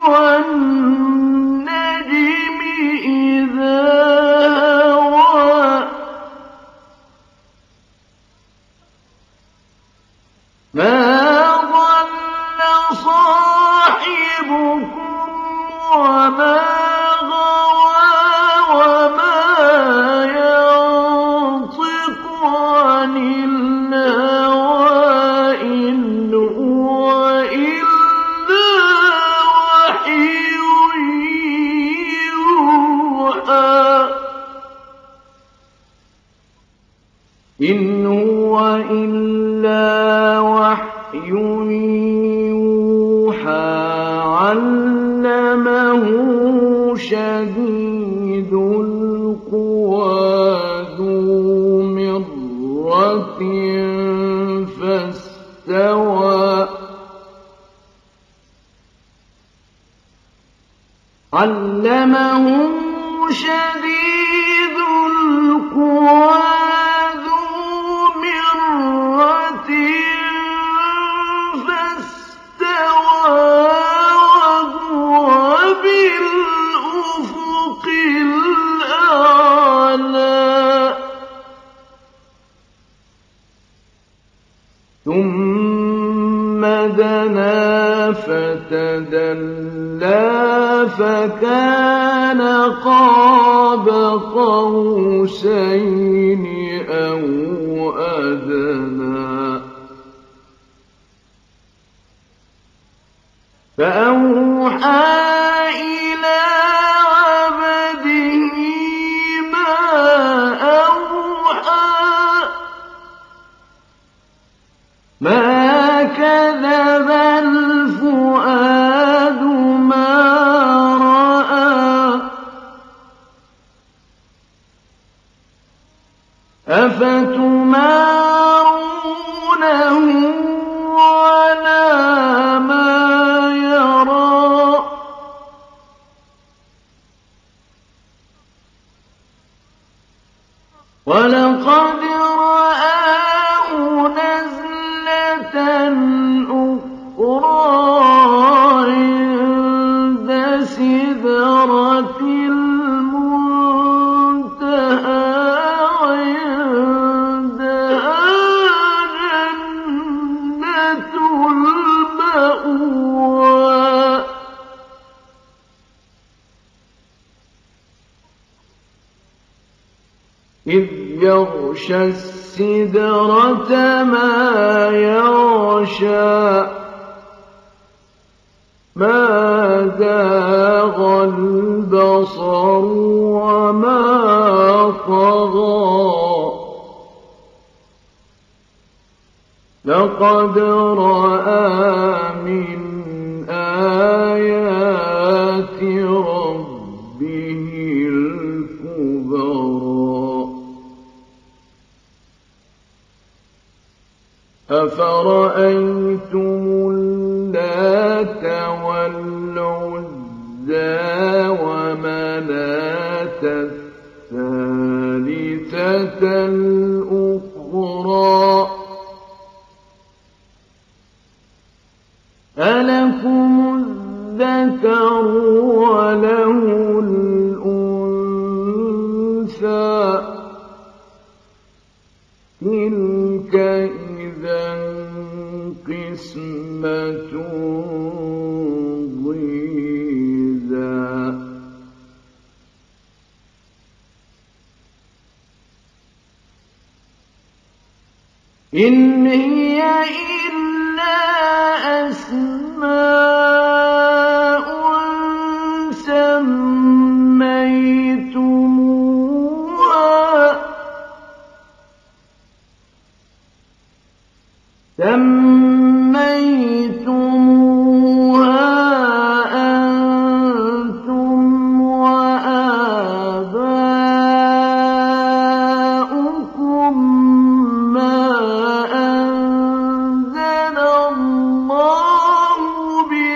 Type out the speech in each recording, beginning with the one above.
وَالنَّجْمِ إِذَا هَوَىٰ مَا ضَلَّ صَاحِبُكُمْ وَمَا غَوَىٰ وَمَا يَنطِقُ عَنِ الْهَوَىٰ إِنْ هُوَ إِلَّا وَحْيٌ يُوحَىٰ عَلَّمَهُ شَدِيدُ الْقُوَىٰ ذُو مِرَّةٍ فَاسْتَوَىٰ وَهُوَ بِالْأُفُقِ الْأَعْلَىٰ ثُمَّ دَنَا فَتَدَلَّىٰ فَكَانَ قَابَ قَوْسَيْنِ أَوْ أَدْنَىٰ فَأَوْحَىٰ إِلَىٰ عَبْدِهِ مَا أَوْحَىٰ مَا كَذَبَ الْفُؤَادُ مَا رَأَىٰ أَفَتُمَارُونَهُ عَلَىٰ مَا يَرَىٰ وَلَقَدْ رَآهُ نَزْلَةً أُخْرَىٰ عِندَ سِدْرَةِ الْمُنتَهَىٰ عِندَهَا جَنَّةُ الْمَأْوَىٰ إِذْ يَغْشَى السِّدْرَةَ مَا يَغْشَىٰ مَا زَاغَ الْبَصَرُ وَمَا طَغَىٰ لَقَدْ رَأَىٰ مِنْ آيَاتِ رَبِّهِ الْكُبْرَىٰ أَفَرَأَيْتُمُ اللَّاتَ وَالْعُزَّىٰ وَمَنَاةَ الثَّالِثَةَ الْأُخْرَىٰ أَلَكُمُ الذَّكَرُ وَلَهُ الْأُنثَىٰ تِلْكَ إِذًا قِسْمَةٌ ضِيزَىٰ إِنْ هِيَ إِلَّا أَسْمَاءٌ سَمَّيْتُمُوهَا أَنتُمْ وَآبَاؤُكُم مَّا أَنزَلَ اللَّهُ بِهَا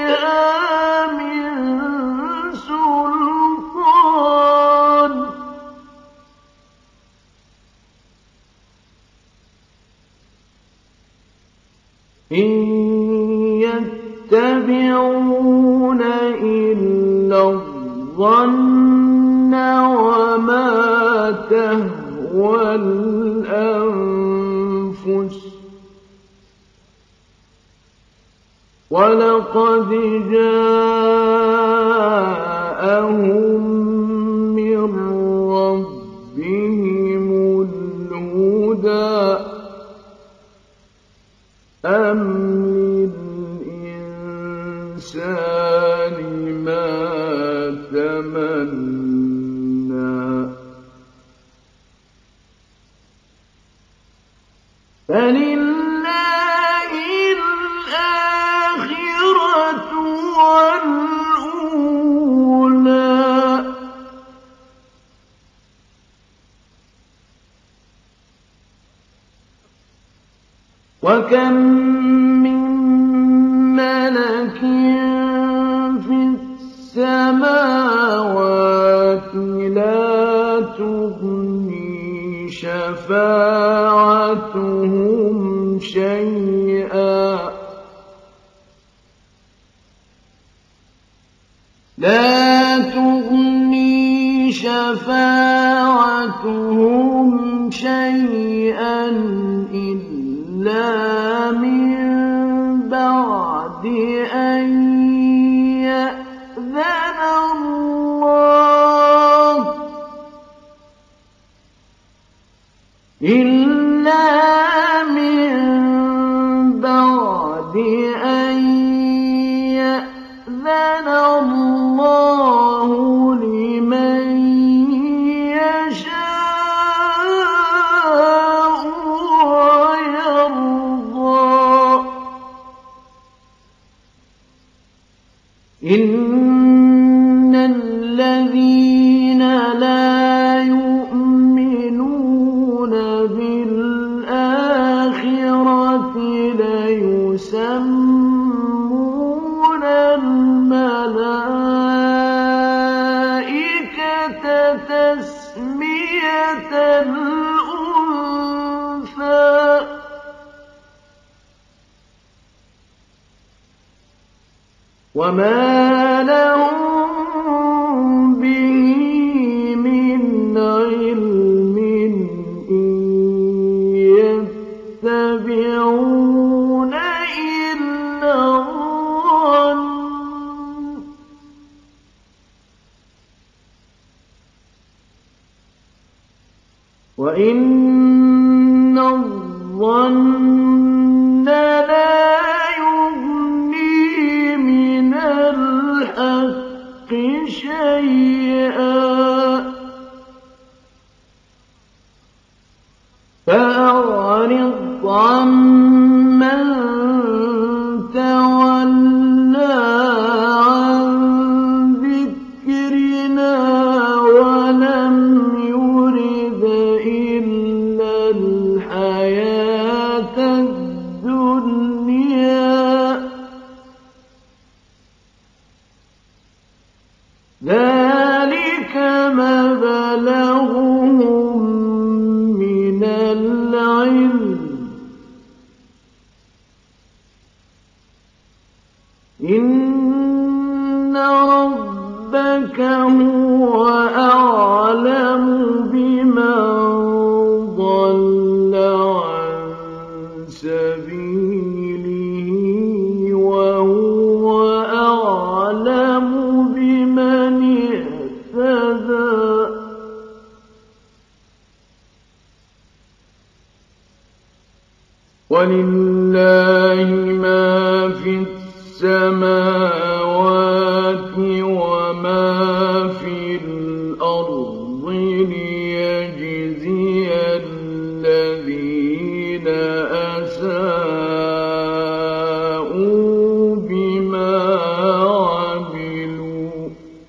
الظَّنَّ وَمَا تَهْوَى الْأَنفُسُ وَلَقَدْ جَاءَهُم مِّن رَّبِّهِمُ الْهُدَىٰ أَمْ لِلْإِنسَانِ مَا تَمَنَّىٰ فَلِلَّهِ الْآخِرَةُ وَالْأُولَىٰ وَكَم مِّن مَّلَكٍ فِي السَّمَاوَاتِ لَا تُغْنِي شَفَاعَتُهُمْ شَيْئًا إِلَّا مِن بَعْدِ أَن يَأْذَنَ اللَّهُ لِمَن يَشَاءُ وَيَرْضَىٰ إِنَّ الَّذِينَ لَا يُؤْمِنُونَ بِالْآخِرَةِ لَيُسَمُّونَ الْمَلَائِكَةَ تَسْمِيَةَ الْأُنثَىٰ وَمَا لَهُم بِهِ مِنْ عِلْمٍ إِن يَتَّبِعُونَ إِلَّا الظَّنَّ وَإِنَّ الظَّنَّ لَا يُغْنِي مِنَ الْحَقِّ شَيْئًا فَأَعْرِضْ عَمَّن تَوَلَّىٰ عَن ذِكْرِنَا وَلَمْ يُرِدْ إِلَّا الْحَيَاةَ الدُّنْيَا ذَٰلِكَ مَبْلَغُهُم مِّنَ الْعِلْمِ إِنَّ رَبَّكَ هُوَ أَعْلَمُ بِمَن ضَلَّ عَن سَبِيلِهِ وَهُوَ أَعْلَمُ بِمَنِ اهْتَدَىٰ وَلِلَّهِ مَا فِي السَّمَاوَاتِ وَمَا في الْأَرْضِ لِيَجْزِيَ الَّذِينَ أَسَاءُوا بِمَا عَمِلُوا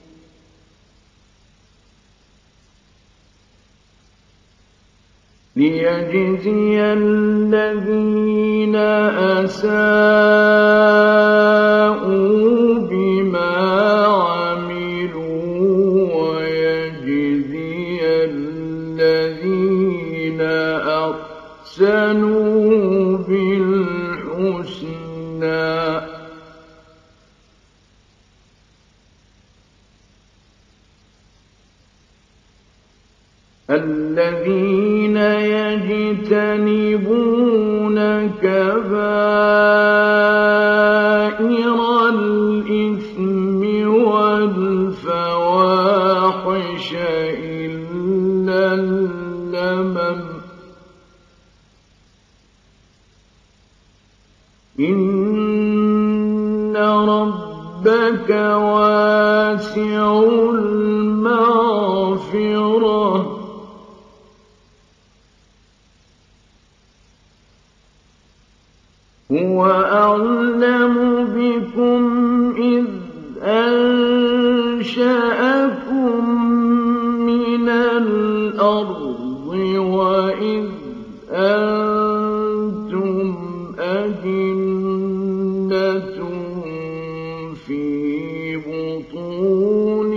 وَيَجْزِيَ الَّذِينَ أَحْسَنُوا بِالْحُسْنَىٰ الذين يجتنبون كبائر الإثم والفواحش إلا اللمم إن ربك واسع المغفرة هو أعلم بكم إذ أنشأكم من الأرض وإذ أنتم أجنة في بطون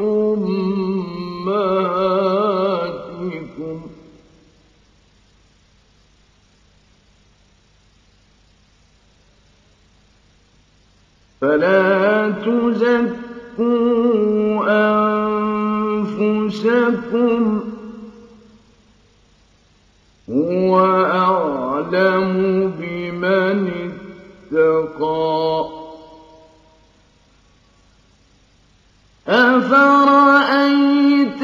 أمهاتكم فلا تزكوا أنفسكم هو أعلم بمن اتقى أفرأيت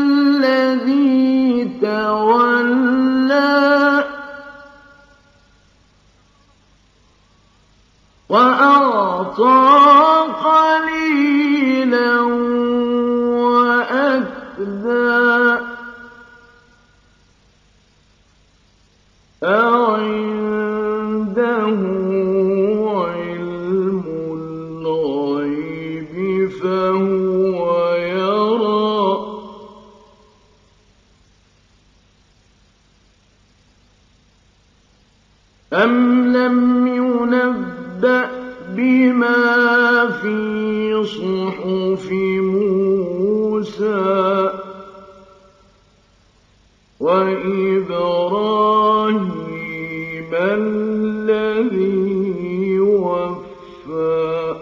الذي تولى وأعطى قليلا وأكدى أعنده علم الغيب فهو يرى أم لم ينبأ بما في صحف موسى وإبراهيم الذي وفى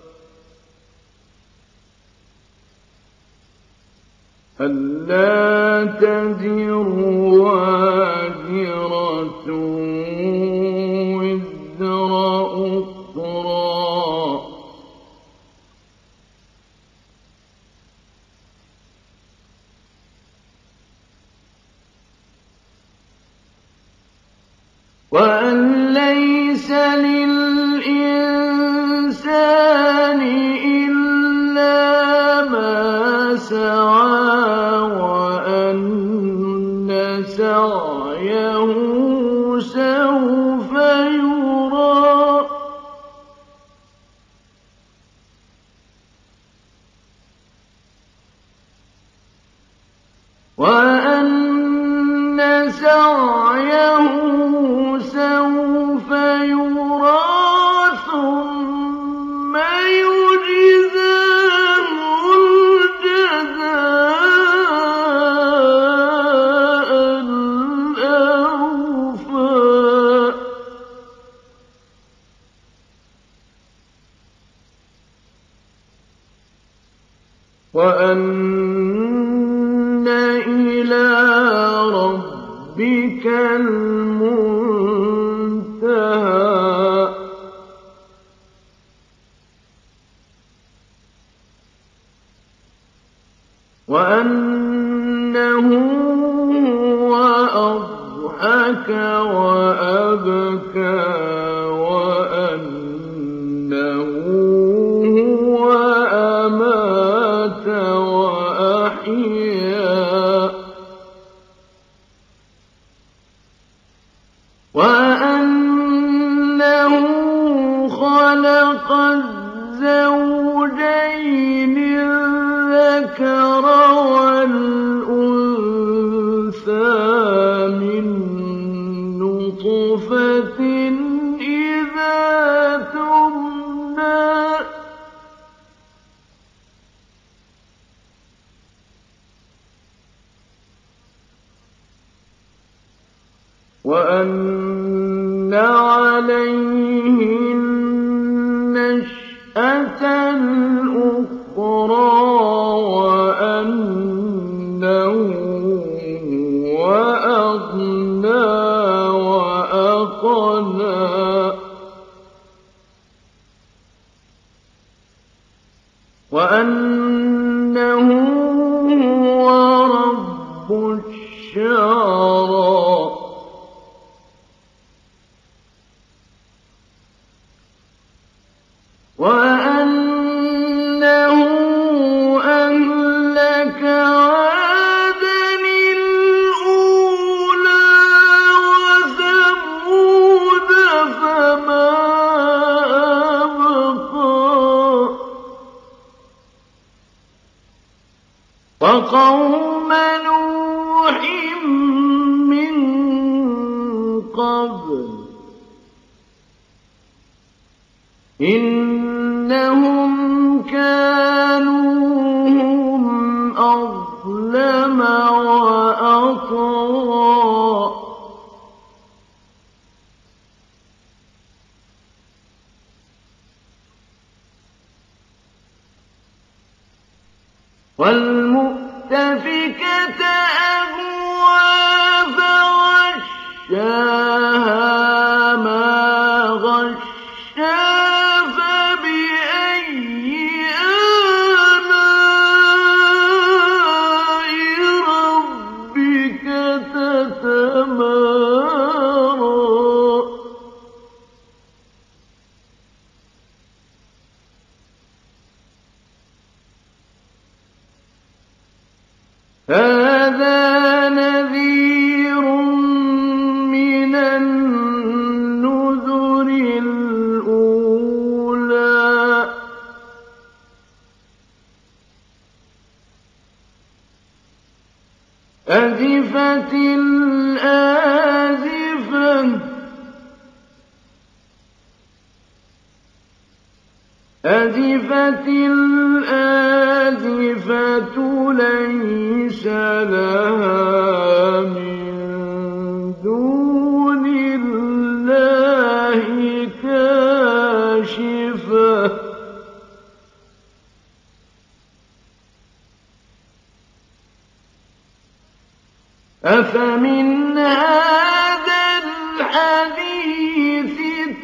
ألا تزر وازرة وزر أخرى وأن ليس للإنسان إلا ما سعى وأن سعيه سوف يرى وأن سعيه سوف يرى ثم يجزاه الجزاء الأوفى وأن إلى ربك المنتهى وأنه هو أضحك وأبكى وأنه هو أمات وأحيا وأنه خلق الزوجين الذكر والأنثى من نطفة إذا تمنى وأن عليه النشأة الأخرى وأنه وأنه هو رب الشعرى وأنه أهلك عادا الأولى وثمود فما أبقى وقوم نوح من قبل إنهم كانوا هم أظلم وأطغى والمؤتفكة أهوى فغشاها ما غشا فبأي آلاء ربك تتمارى هذا نذير من النذر الأولى أزفت الآزفة أزفت الآزفة ليس لها من دون الله كاشفة أفمن هذا الحديث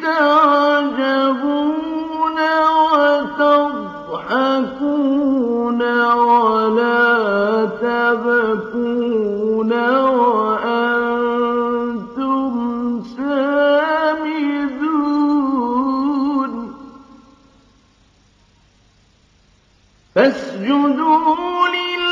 تعجبون وتضحكون ولا تبكون وأنتم سامدون فاسجدوا لله